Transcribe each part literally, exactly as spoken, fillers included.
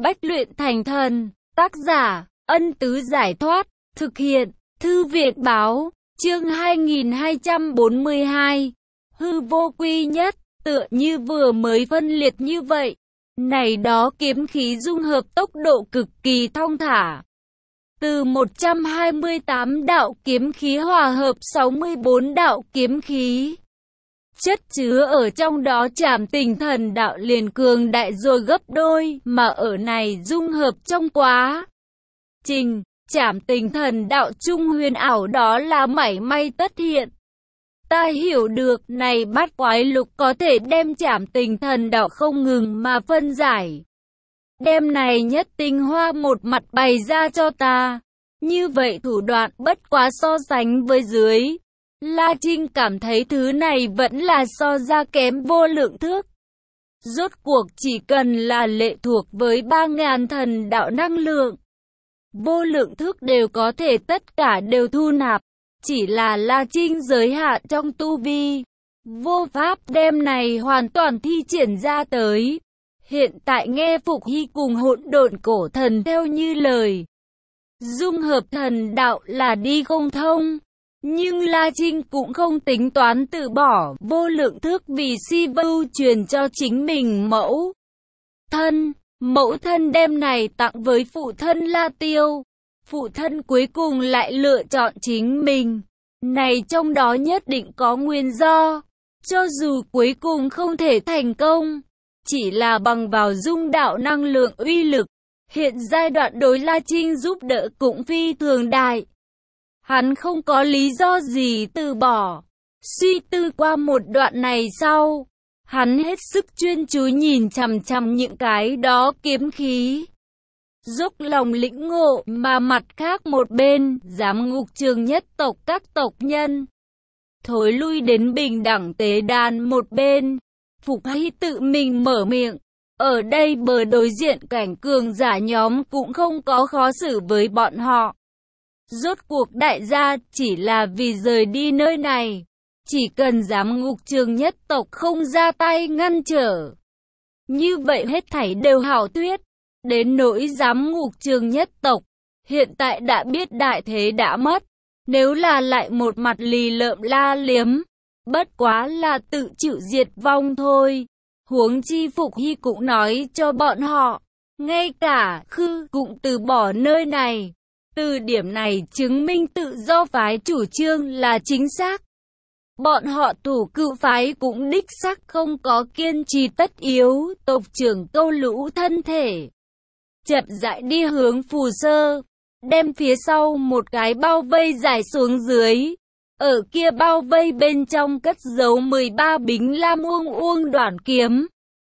bách luyện thành thần. Tác giả, Ân Tứ Giải Thoát. Thực hiện, Thư Việt Báo. Chương hai nghìn hai trăm bốn mươi hai. Hư vô quy nhất, tựa như vừa mới phân liệt như vậy. Này đó kiếm khí dung hợp tốc độ cực kỳ thong thả. Từ một trăm hai mươi tám đạo kiếm khí hòa hợp sáu mươi bốn đạo kiếm khí. Chất chứa ở trong đó Trảm Tình Thần Đạo liền cường đại rồi gấp đôi, mà ở này dung hợp trong quá trình Trảm Tình Thần Đạo trung huyền ảo đó là mảy may tất hiện. Ta hiểu được, này bát quái lục có thể đem Trảm Tình Thần Đạo không ngừng mà phân giải. Đem này nhất tinh hoa một mặt bày ra cho ta. Như vậy thủ đoạn bất quá so sánh với dưới. La Trinh cảm thấy thứ này vẫn là so ra kém vô lượng thước. Rốt cuộc chỉ cần là lệ thuộc với ba ngàn thần đạo năng lượng. Vô lượng thước đều có thể tất cả đều thu nạp. Chỉ là La Trinh giới hạn trong tu vi. Vô pháp đem này hoàn toàn thi triển ra tới. Hiện tại nghe Phục Hy cùng Hỗn Độn Cổ Thần theo như lời. Dung hợp thần đạo là đi không thông. Nhưng La Trinh cũng không tính toán từ bỏ vô lượng thước vì si vưu truyền cho chính mình mẫu thân. Mẫu thân đem này tặng với phụ thân La Tiêu. Phụ thân cuối cùng lại lựa chọn chính mình. Này trong đó nhất định có nguyên do. Cho dù cuối cùng không thể thành công. Chỉ là bằng vào dung đạo năng lượng uy lực. Hiện giai đoạn đối La Trinh giúp đỡ cũng phi thường đại. Hắn không có lý do gì từ bỏ. Suy tư qua một đoạn này sau. Hắn hết sức chuyên chú nhìn chằm chằm những cái đó kiếm khí. Dốc lòng lĩnh ngộ mà mặt khác một bên, giám ngục trường nhất tộc các tộc nhân. Thối lui đến bình đẳng tế đàn một bên. Phục Hy tự mình mở miệng. Ở đây bờ đối diện cảnh cường giả nhóm cũng không có khó xử với bọn họ. Rốt cuộc đại gia chỉ là vì rời đi nơi này. Chỉ cần giám ngục trường nhất tộc không ra tay ngăn trở. Như vậy hết thảy đều hảo thuyết. Đến nỗi giám ngục trường nhất tộc. Hiện tại đã biết đại thế đã mất. Nếu là lại một mặt lì lợm la liếm. Bất quá là tự chịu diệt vong thôi. Huống chi Phục Hy cũng nói cho bọn họ. Ngay cả Khư cũng từ bỏ nơi này. Từ điểm này chứng minh tự do phái chủ trương là chính xác. Bọn họ thủ cựu phái cũng đích xác không có kiên trì tất yếu. Tộc trưởng Câu Lũ thân thể chậm rãi đi hướng Phù Sơ. Đem phía sau một cái bao vây giải xuống dưới. Ở kia bao vây bên trong cất giấu mười ba bính lam uông uông đoản kiếm.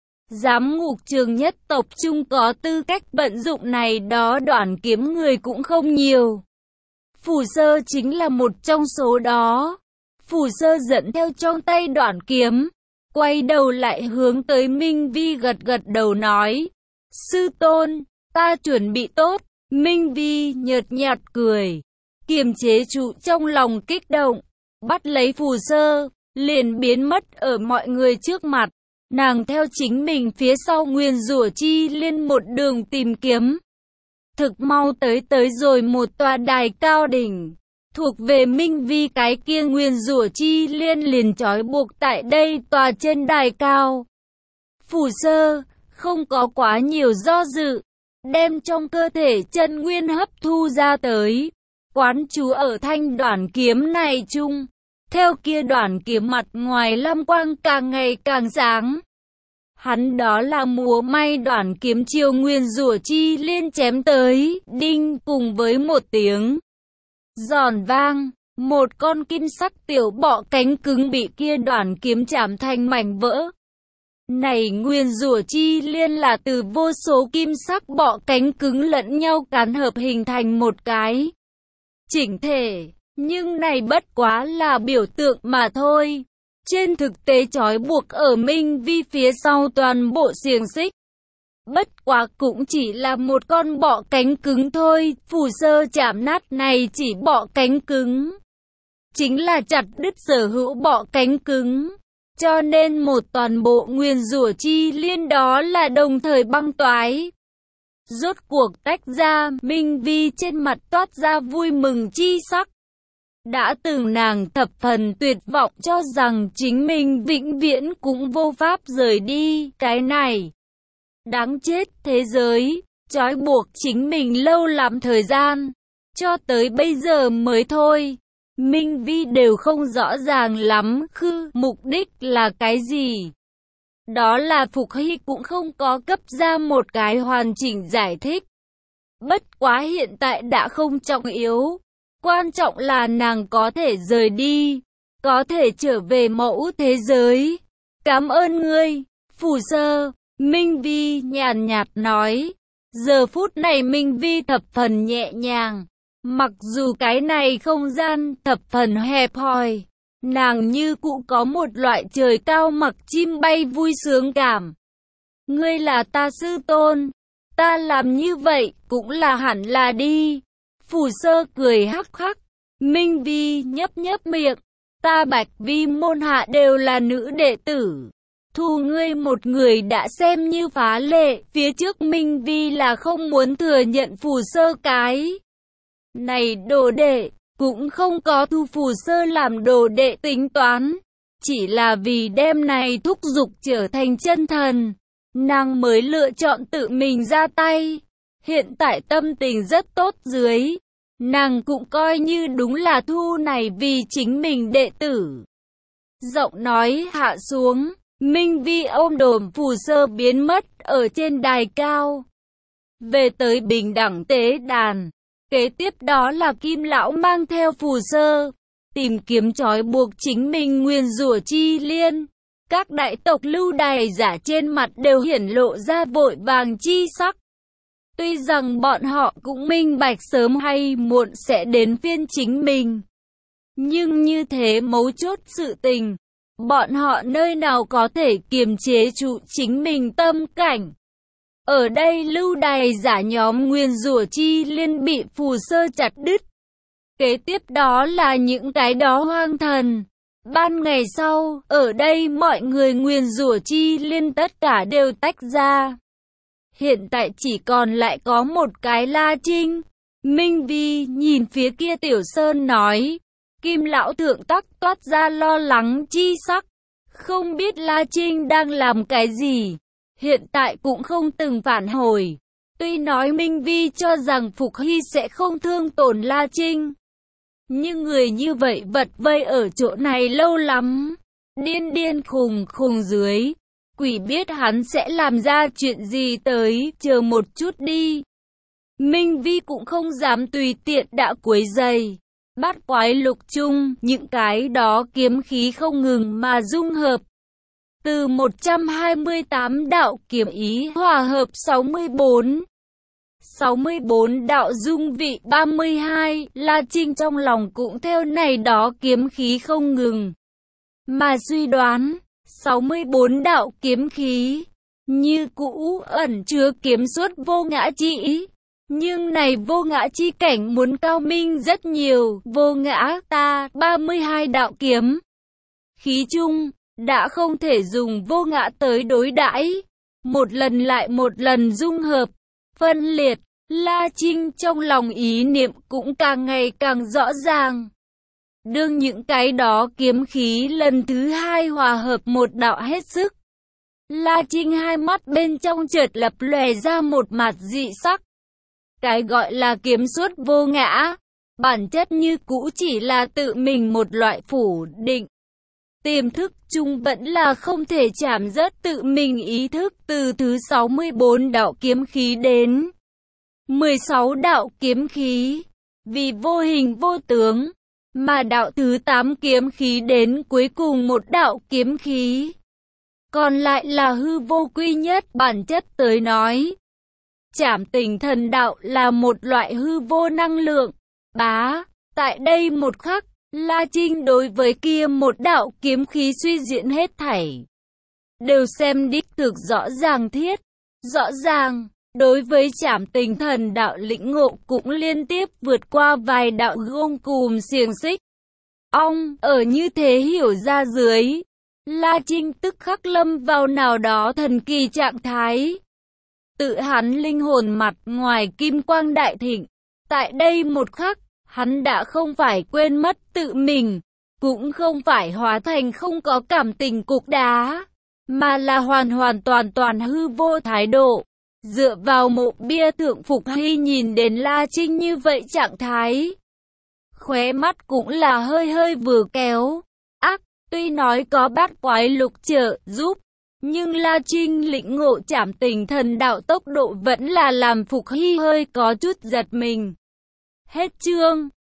Giám ngục trường nhất tộc trung có tư cách vận dụng này đó đoản kiếm người cũng không nhiều. Phù Sơ chính là một trong số đó. Phù Sơ dẫn theo trong tay đoản kiếm. Quay đầu lại hướng tới Minh Vi gật gật đầu nói. Sư tôn, ta chuẩn bị tốt. Minh Vi nhợt nhạt cười. Kiềm chế trụ trong lòng kích động. Bắt lấy Phù Sơ, liền biến mất ở mọi người trước mặt. Nàng theo chính mình phía sau Nguyên Rủa Chi Liên một đường tìm kiếm. Thực mau tới tới rồi một tòa đài cao đỉnh. Thuộc về Minh Vi cái kia Nguyên Rủa Chi Liên liền trói buộc tại đây tòa trên đài cao. Phù Sơ, không có quá nhiều do dự. Đem trong cơ thể chân nguyên hấp thu ra tới. Quán chú ở thanh đoản kiếm này chung. Theo kia đoản kiếm mặt ngoài lam quang càng ngày càng sáng. Hắn đó là múa may đoản kiếm chiêu Nguyên Rủa Chi Liên chém tới, đinh cùng với một tiếng giòn vang, một con kim sắc tiểu bọ cánh cứng bị kia đoản kiếm chạm thành mảnh vỡ. Này Nguyên Rủa Chi Liên là từ vô số kim sắc bọ cánh cứng lẫn nhau cán hợp hình thành một cái chỉnh thể. Nhưng này bất quá là biểu tượng mà thôi. Trên thực tế trói buộc ở Minh Vi phía sau toàn bộ xiềng xích. Bất quá cũng chỉ là một con bọ cánh cứng thôi. Phù Sơ chạm nát này chỉ bọ cánh cứng. Chính là chặt đứt sở hữu bọ cánh cứng. Cho nên một toàn bộ Nguyên Rủa Chi Liên đó là đồng thời băng toái. Rốt cuộc tách ra, Minh Vi trên mặt toát ra vui mừng chi sắc. Đã từng nàng thập phần tuyệt vọng cho rằng chính mình vĩnh viễn cũng vô pháp rời đi cái này đáng chết thế giới, trói buộc chính mình lâu lắm thời gian, cho tới bây giờ mới thôi. Minh Vi đều không rõ ràng lắm khư mục đích là cái gì. Đó là Phục Hy cũng không có cấp ra một cái hoàn chỉnh giải thích. Bất quá hiện tại đã không trọng yếu. Quan trọng là nàng có thể rời đi, có thể trở về mẫu thế giới. Cảm ơn ngươi, Phù Sơ, Minh Vi nhàn nhạt nói. Giờ phút này Minh Vi thập phần nhẹ nhàng. Mặc dù cái này không gian thập phần hẹp hòi, nàng như cũ có một loại trời cao mặc chim bay vui sướng cảm. Ngươi là ta sư tôn, ta làm như vậy cũng là hẳn là đi. Phù Sơ cười hắc hắc. Minh Vi nhấp nhấp miệng. Ta Bạch Vi môn hạ đều là nữ đệ tử. Thu ngươi một người đã xem như phá lệ. Phía trước Minh Vi là không muốn thừa nhận Phù Sơ cái này đồ đệ. Cũng không có thu Phù Sơ làm đồ đệ tính toán. Chỉ là vì đêm này thúc giục trở thành chân thần, nàng mới lựa chọn tự mình ra tay. Hiện tại tâm tình rất tốt dưới, nàng cũng coi như đúng là thu này vì chính mình đệ tử. Giọng nói hạ xuống, Minh Vi ôm đồm Phù Sơ biến mất ở trên đài cao. Về tới bình đẳng tế đàn, kế tiếp đó là Kim Lão mang theo Phù Sơ, tìm kiếm trói buộc chính mình nguyền rủa chi liên. Các đại tộc lưu đày giả trên mặt đều hiển lộ ra vội vàng chi sắc. Tuy rằng bọn họ cũng minh bạch sớm hay muộn sẽ đến phiên chính mình, nhưng như thế mấu chốt sự tình, bọn họ nơi nào có thể kiềm chế trụ chính mình tâm cảnh. Ở đây lưu đày giả nhóm nguyên rủa chi liên bị Phù Sơ chặt đứt. Kế tiếp đó là những cái đó hoang thần. Ban ngày sau, ở đây mọi người nguyên rủa chi liên tất cả đều tách ra. Hiện tại chỉ còn lại có một cái La Trinh. Minh Vi nhìn phía kia Tiểu Sơn nói. Kim Lão thượng tắc toát ra lo lắng chi sắc. Không biết La Trinh đang làm cái gì. Hiện tại cũng không từng phản hồi. Tuy nói Minh Vi cho rằng Phục Hy sẽ không thương tổn La Trinh, nhưng người như vậy vật vây ở chỗ này lâu lắm, điên điên khùng khùng dưới, quỷ biết hắn sẽ làm ra chuyện gì tới, chờ một chút đi. Minh Vi cũng không dám tùy tiện đã quấy rầy. Bát quái lục chung, những cái đó kiếm khí không ngừng mà dung hợp. Từ một trăm hai mươi tám đạo kiếm ý hòa hợp sáu mươi bốn. sáu mươi bốn đạo dung vị ba mươi hai, La Trinh trong lòng cũng theo này đó kiếm khí không ngừng mà suy đoán, sáu mươi bốn đạo kiếm khí như cũ ẩn chứa kiếm xuất vô ngã chi ý, nhưng này vô ngã chi cảnh muốn cao minh rất nhiều. Vô ngã ta ba mươi hai đạo kiếm khí chung đã không thể dùng vô ngã tới đối đãi, một lần lại một lần dung hợp, phân liệt. La Trinh trong lòng ý niệm cũng càng ngày càng rõ ràng. Đương những cái đó kiếm khí lần thứ hai hòa hợp một đạo hết sức, La Trinh hai mắt bên trong chợt lập lòe ra một mặt dị sắc. Cái gọi là kiếm xuất vô ngã, bản chất như cũ chỉ là tự mình một loại phủ định. Tiềm thức chung vẫn là không thể chạm rớt tự mình ý thức. Từ thứ sáu mươi bốn đạo kiếm khí đến mười sáu đạo kiếm khí, vì vô hình vô tướng, mà đạo thứ tám kiếm khí đến cuối cùng một đạo kiếm khí. Còn lại là hư vô quy nhất. Bản chất tới nói, Trảm Tình Thần đạo là một loại hư vô năng lượng. Bá, tại đây một khắc, La Trinh đối với kia một đạo kiếm khí suy diễn hết thảy đều xem đích thực rõ ràng thiết, rõ ràng. Đối với Trảm Tình Thần đạo lĩnh ngộ cũng liên tiếp vượt qua vài đạo gông cùm xiềng xích. Ông, ở như thế hiểu ra dưới, La Trinh tức khắc lâm vào nào đó thần kỳ trạng thái. tự hắn linh hồn mặt ngoài kim quang đại thịnh. Tại đây một khắc, hắn đã không phải quên mất tự mình, cũng không phải hóa thành không có cảm tình cục đá, mà là hoàn hoàn toàn toàn hư vô thái độ. Dựa vào mộ bia thượng Phục Hy nhìn đến La Trinh như vậy trạng thái, khóe mắt cũng là hơi hơi vừa kéo. Ác, tuy nói có bát quái lục trợ giúp, nhưng La Trinh lĩnh ngộ trảm tình thần đạo tốc độ vẫn là làm Phục Hy hơi có chút giật mình. Hết chương.